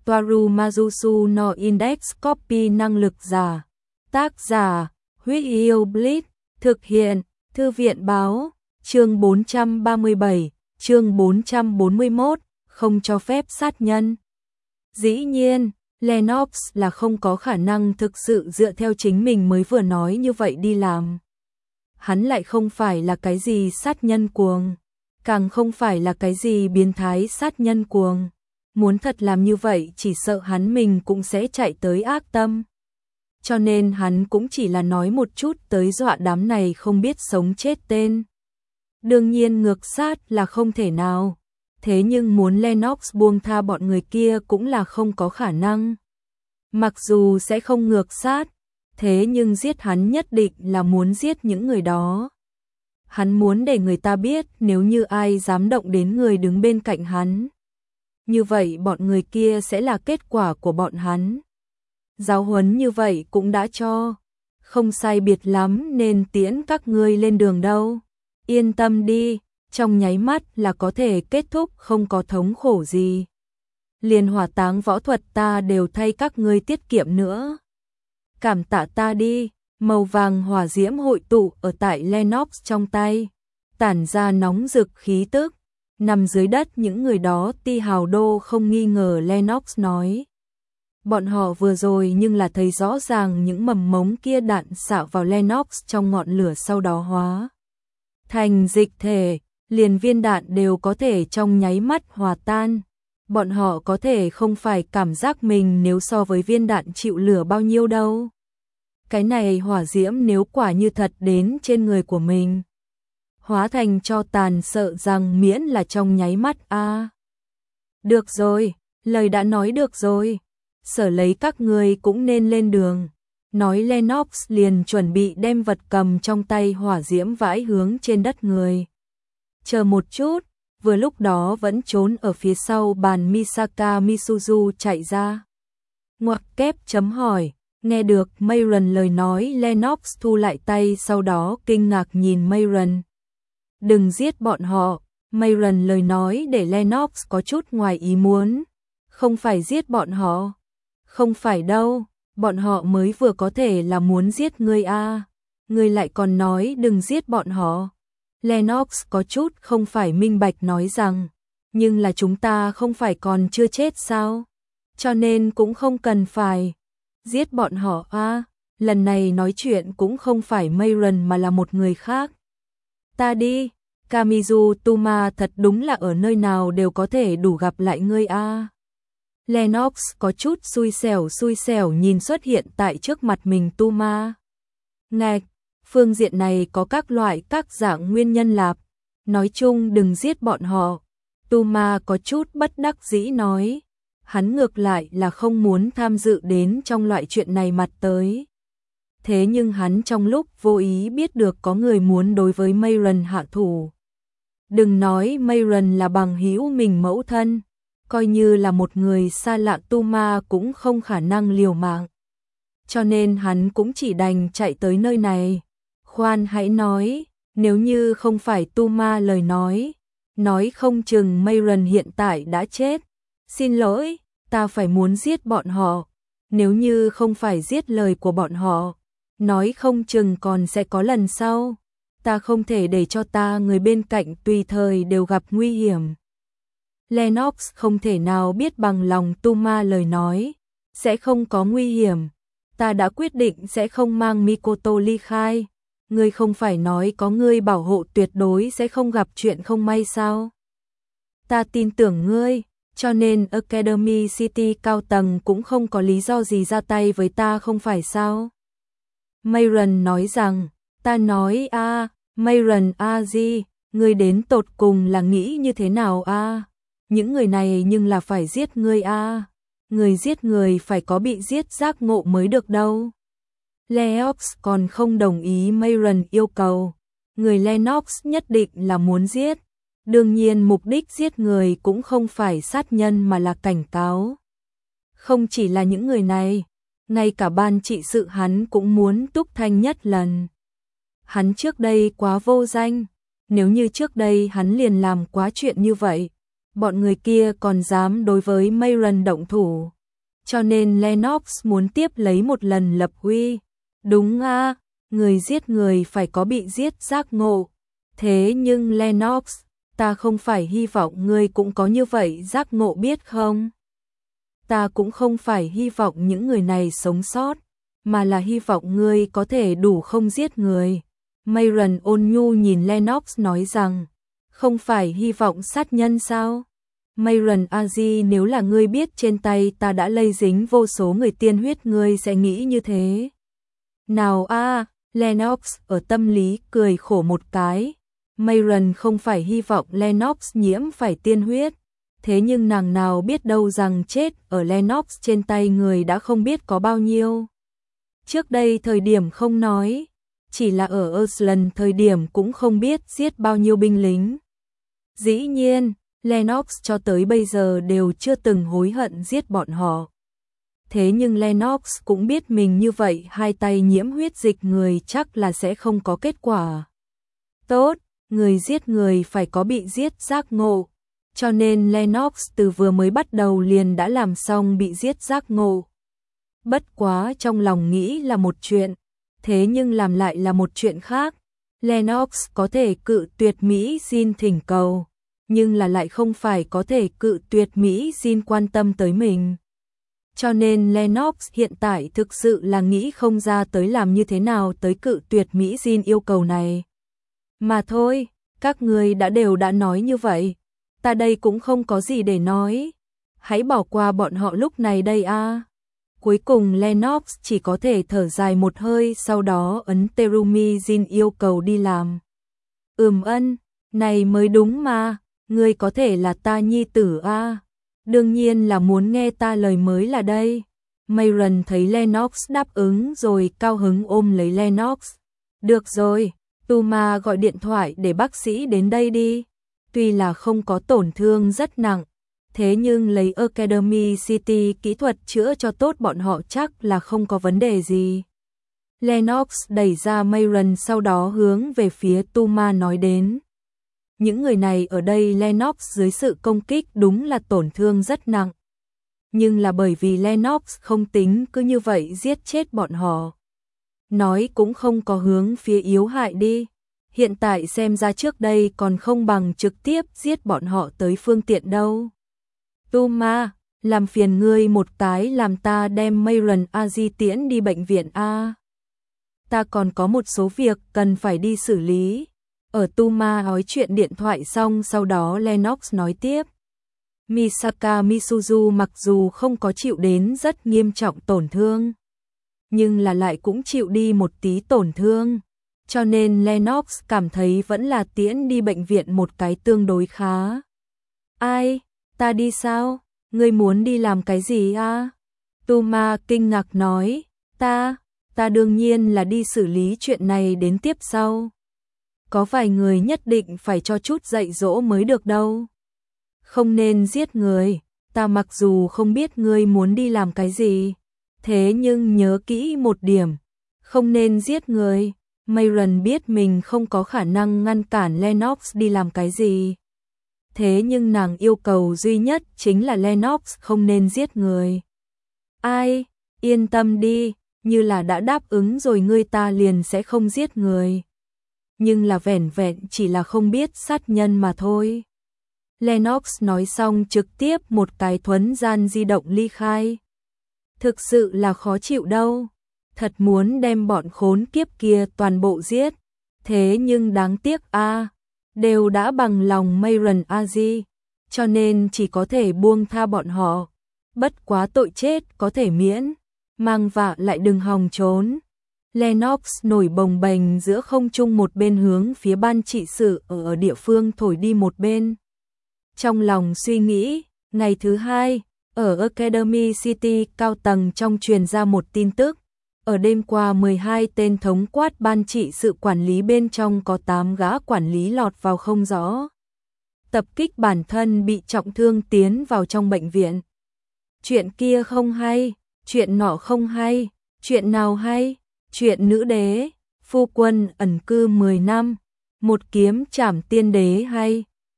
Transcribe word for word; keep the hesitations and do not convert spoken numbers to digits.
Toaru Majusu no Index Copy năng lực giả. Tác giả, Huyết Yêu Blitz, thực hiện, Thư viện báo, chương bốn trăm ba mươi bảy, chương bốn trăm bốn mươi mốt, không cho phép sát nhân. Dĩ nhiên, Lennox là không có khả năng thực sự dựa theo chính mình mới vừa nói như vậy đi làm. Hắn lại không phải là cái gì sát nhân cuồng, càng không phải là cái gì biến thái sát nhân cuồng. Muốn thật làm như vậy chỉ sợ hắn mình cũng sẽ chạy tới ác tâm. Cho nên hắn cũng chỉ là nói một chút tới dọa đám này không biết sống chết tên. Đương nhiên ngược sát là không thể nào. Thế nhưng muốn Lennox buông tha bọn người kia cũng là không có khả năng. Mặc dù sẽ không ngược sát, thế nhưng giết hắn nhất định là muốn giết những người đó. Hắn muốn để người ta biết nếu như ai dám động đến người đứng bên cạnh hắn. Như vậy bọn người kia sẽ là kết quả của bọn hắn. Giáo huấn như vậy cũng đã cho. Không sai biệt lắm nên tiễn các ngươi lên đường đâu. Yên tâm đi, trong nháy mắt là có thể kết thúc không có thống khổ gì. Liền hỏa táng võ thuật ta đều thay các ngươi tiết kiệm nữa. Cảm tạ ta đi, màu vàng hỏa diễm hội tụ ở tại Lennox trong tay. Tản ra nóng rực khí tức. Nằm dưới đất những người đó ti hào đô không nghi ngờ Lennox nói. Bọn họ vừa rồi nhưng là thấy rõ ràng những mầm mống kia đạn xạo vào Lennox trong ngọn lửa sau đó hóa thành dịch thể, liền viên đạn đều có thể trong nháy mắt hòa tan. Bọn họ có thể không phải cảm giác mình nếu so với viên đạn chịu lửa bao nhiêu đâu. Cái này hỏa diễm nếu quả như thật đến trên người của mình, hóa thành cho tàn sợ rằng miễn là trong nháy mắt a. À. Được rồi, lời đã nói được rồi. Sở lấy các người cũng nên lên đường. Nói Lennox liền chuẩn bị đem vật cầm trong tay hỏa diễm vãi hướng trên đất người. Chờ một chút, vừa lúc đó vẫn trốn ở phía sau bàn Misaka Misuzu chạy ra. Ngoặc kép chấm hỏi, nghe được Mayron lời nói Lennox thu lại tay sau đó kinh ngạc nhìn Mayron. Đừng giết bọn họ, Mayron lời nói để Lennox có chút ngoài ý muốn. Không phải giết bọn họ. Không phải đâu, bọn họ mới vừa có thể là muốn giết ngươi a. À. Ngươi lại còn nói đừng giết bọn họ. Lennox có chút không phải minh bạch nói rằng, nhưng là chúng ta không phải còn chưa chết sao? Cho nên cũng không cần phải giết bọn họ a. À. Lần này nói chuyện cũng không phải Mayron mà là một người khác. Ta đi, Kamizu Tuma thật đúng là ở nơi nào đều có thể đủ gặp lại ngươi a. À. Lennox có chút xui xẻo xui xẻo nhìn xuất hiện tại trước mặt mình Tuma. Ngạch, phương diện này có các loại các dạng nguyên nhân lạp. Nói chung đừng giết bọn họ. Tuma có chút bất đắc dĩ nói. Hắn ngược lại là không muốn tham dự đến trong loại chuyện này mặt tới. Thế nhưng hắn trong lúc vô ý biết được có người muốn đối với Mayron hạ thủ. Đừng nói Mayron là bằng hữu mình mẫu thân. Coi như là một người xa lạ Tuma cũng không khả năng liều mạng. Cho nên hắn cũng chỉ đành chạy tới nơi này. Khoan hãy nói, nếu như không phải Tuma lời nói, nói không chừng Mayron hiện tại đã chết. Xin lỗi, ta phải muốn giết bọn họ. Nếu như không phải giết lời của bọn họ, nói không chừng còn sẽ có lần sau. Ta không thể để cho ta người bên cạnh tùy thời đều gặp nguy hiểm. Lennox không thể nào biết bằng lòng Tuma lời nói, sẽ không có nguy hiểm. Ta đã quyết định sẽ không mang Mikoto ly khai. Ngươi không phải nói có ngươi bảo hộ tuyệt đối sẽ không gặp chuyện không may sao? Ta tin tưởng ngươi, cho nên Academy City cao tầng cũng không có lý do gì ra tay với ta không phải sao? Mayron nói rằng, ta nói a, à, Mayron a gì, ngươi đến tột cùng là nghĩ như thế nào a? À? Những người này nhưng là phải giết ngươi a. À. Người giết người phải có bị giết giác ngộ mới được đâu. Lennox còn không đồng ý Mayron yêu cầu. Người Lennox nhất định là muốn giết. Đương nhiên mục đích giết người cũng không phải sát nhân mà là cảnh cáo. Không chỉ là những người này, ngay cả ban trị sự hắn cũng muốn túc thanh nhất lần. Hắn trước đây quá vô danh. Nếu như trước đây hắn liền làm quá chuyện như vậy, bọn người kia còn dám đối với Mayron động thủ. Cho nên Lennox muốn tiếp lấy một lần lập uy. Đúng a, người giết người phải có bị giết giác ngộ. Thế nhưng Lennox, ta không phải hy vọng ngươi cũng có như vậy giác ngộ biết không? Ta cũng không phải hy vọng những người này sống sót, mà là hy vọng ngươi có thể đủ không giết người. Mayron ôn nhu nhìn Lennox nói rằng, không phải hy vọng sát nhân sao? Mayron Aji, nếu là ngươi biết trên tay ta đã lây dính vô số người tiên huyết, ngươi sẽ nghĩ như thế. Nào a, Lennox ở tâm lý cười khổ một cái. Mayron không phải hy vọng Lennox nhiễm phải tiên huyết, thế nhưng nàng nào biết đâu rằng chết ở Lennox trên tay người đã không biết có bao nhiêu. Trước đây thời điểm không nói, chỉ là ở Iceland thời điểm cũng không biết giết bao nhiêu binh lính. Dĩ nhiên, Lennox cho tới bây giờ đều chưa từng hối hận giết bọn họ. Thế nhưng Lennox cũng biết mình như vậy hai tay nhiễm huyết dịch người chắc là sẽ không có kết quả tốt, người giết người phải có bị giết giác ngộ. Cho nên Lennox từ vừa mới bắt đầu liền đã làm xong bị giết giác ngộ. Bất quá trong lòng nghĩ là một chuyện, thế nhưng làm lại là một chuyện khác. Lennox có thể cự tuyệt Mỹ Jin thỉnh cầu, nhưng là lại không phải có thể cự tuyệt Mỹ Jin quan tâm tới mình. Cho nên Lennox hiện tại thực sự là nghĩ không ra tới làm như thế nào tới cự tuyệt Mỹ Jin yêu cầu này. Mà thôi, các người đã đều đã nói như vậy, ta đây cũng không có gì để nói. Hãy bỏ qua bọn họ lúc này đây a. À. Cuối cùng Lennox chỉ có thể thở dài một hơi, sau đó ấn Terumi Jin yêu cầu đi làm. Ừm ân, này mới đúng mà, ngươi có thể là ta nhi tử a. À. Đương nhiên là muốn nghe ta lời mới là đây. Mayron thấy Lennox đáp ứng rồi cao hứng ôm lấy Lennox. Được rồi, Tuma gọi điện thoại để bác sĩ đến đây đi. Tuy là không có tổn thương rất nặng, thế nhưng lấy Academy City kỹ thuật chữa cho tốt bọn họ chắc là không có vấn đề gì. Lennox đẩy ra Mayron, sau đó hướng về phía Tuma nói đến. Những người này ở đây Lennox dưới sự công kích đúng là tổn thương rất nặng. Nhưng là bởi vì Lennox không tính cứ như vậy giết chết bọn họ. Nói cũng không có hướng phía yếu hại đi. Hiện tại xem ra trước đây còn không bằng trực tiếp giết bọn họ tới phương tiện đâu. Tuma, làm phiền ngươi một cái làm ta đem Mayron Aji tiễn đi bệnh viện a. Ta còn có một số việc cần phải đi xử lý. Ở Tuma nói chuyện điện thoại xong, sau đó Lennox nói tiếp. Misaka Misuzu mặc dù không có chịu đến rất nghiêm trọng tổn thương, nhưng là lại cũng chịu đi một tí tổn thương. Cho nên Lennox cảm thấy vẫn là tiễn đi bệnh viện một cái tương đối khá. Ai? Ta đi sao? Ngươi muốn đi làm cái gì a? Tuma kinh ngạc nói. Ta, ta đương nhiên là đi xử lý chuyện này đến tiếp sau. Có vài người nhất định phải cho chút dạy dỗ mới được đâu. Không nên giết người, ta mặc dù không biết ngươi muốn đi làm cái gì, thế nhưng nhớ kỹ một điểm, không nên giết người. Mayron biết mình không có khả năng ngăn cản Lennox đi làm cái gì. Thế nhưng nàng yêu cầu duy nhất chính là Lennox không nên giết người. Ai, yên tâm đi, như là đã đáp ứng rồi ngươi ta liền sẽ không giết người. Nhưng là vẻn vẹn chỉ là không biết sát nhân mà thôi. Lennox nói xong trực tiếp một cái thuấn gian di động ly khai. Thực sự là khó chịu đâu. Thật muốn đem bọn khốn kiếp kia toàn bộ giết. Thế nhưng đáng tiếc a, à, đều đã bằng lòng Mayron Aji, cho nên chỉ có thể buông tha bọn họ. Bất quá tội chết có thể miễn, mang vạ lại đừng hòng trốn. Lennox nổi bồng bềnh giữa không trung, một bên hướng phía ban trị sự ở, ở địa phương thổi đi một bên. Trong lòng suy nghĩ, ngày thứ hai, ở Academy City cao tầng trong truyền ra một tin tức. Ở đêm qua mười hai tên thống quát ban trị sự quản lý bên trong có tám gã quản lý lọt vào không rõ. Tập kích bản thân bị trọng thương tiến vào trong bệnh viện. Chuyện kia không hay, chuyện nọ không hay, chuyện nào hay, chuyện nữ đế, phu quân ẩn cư mười năm, một kiếm trảm tiên đế hay.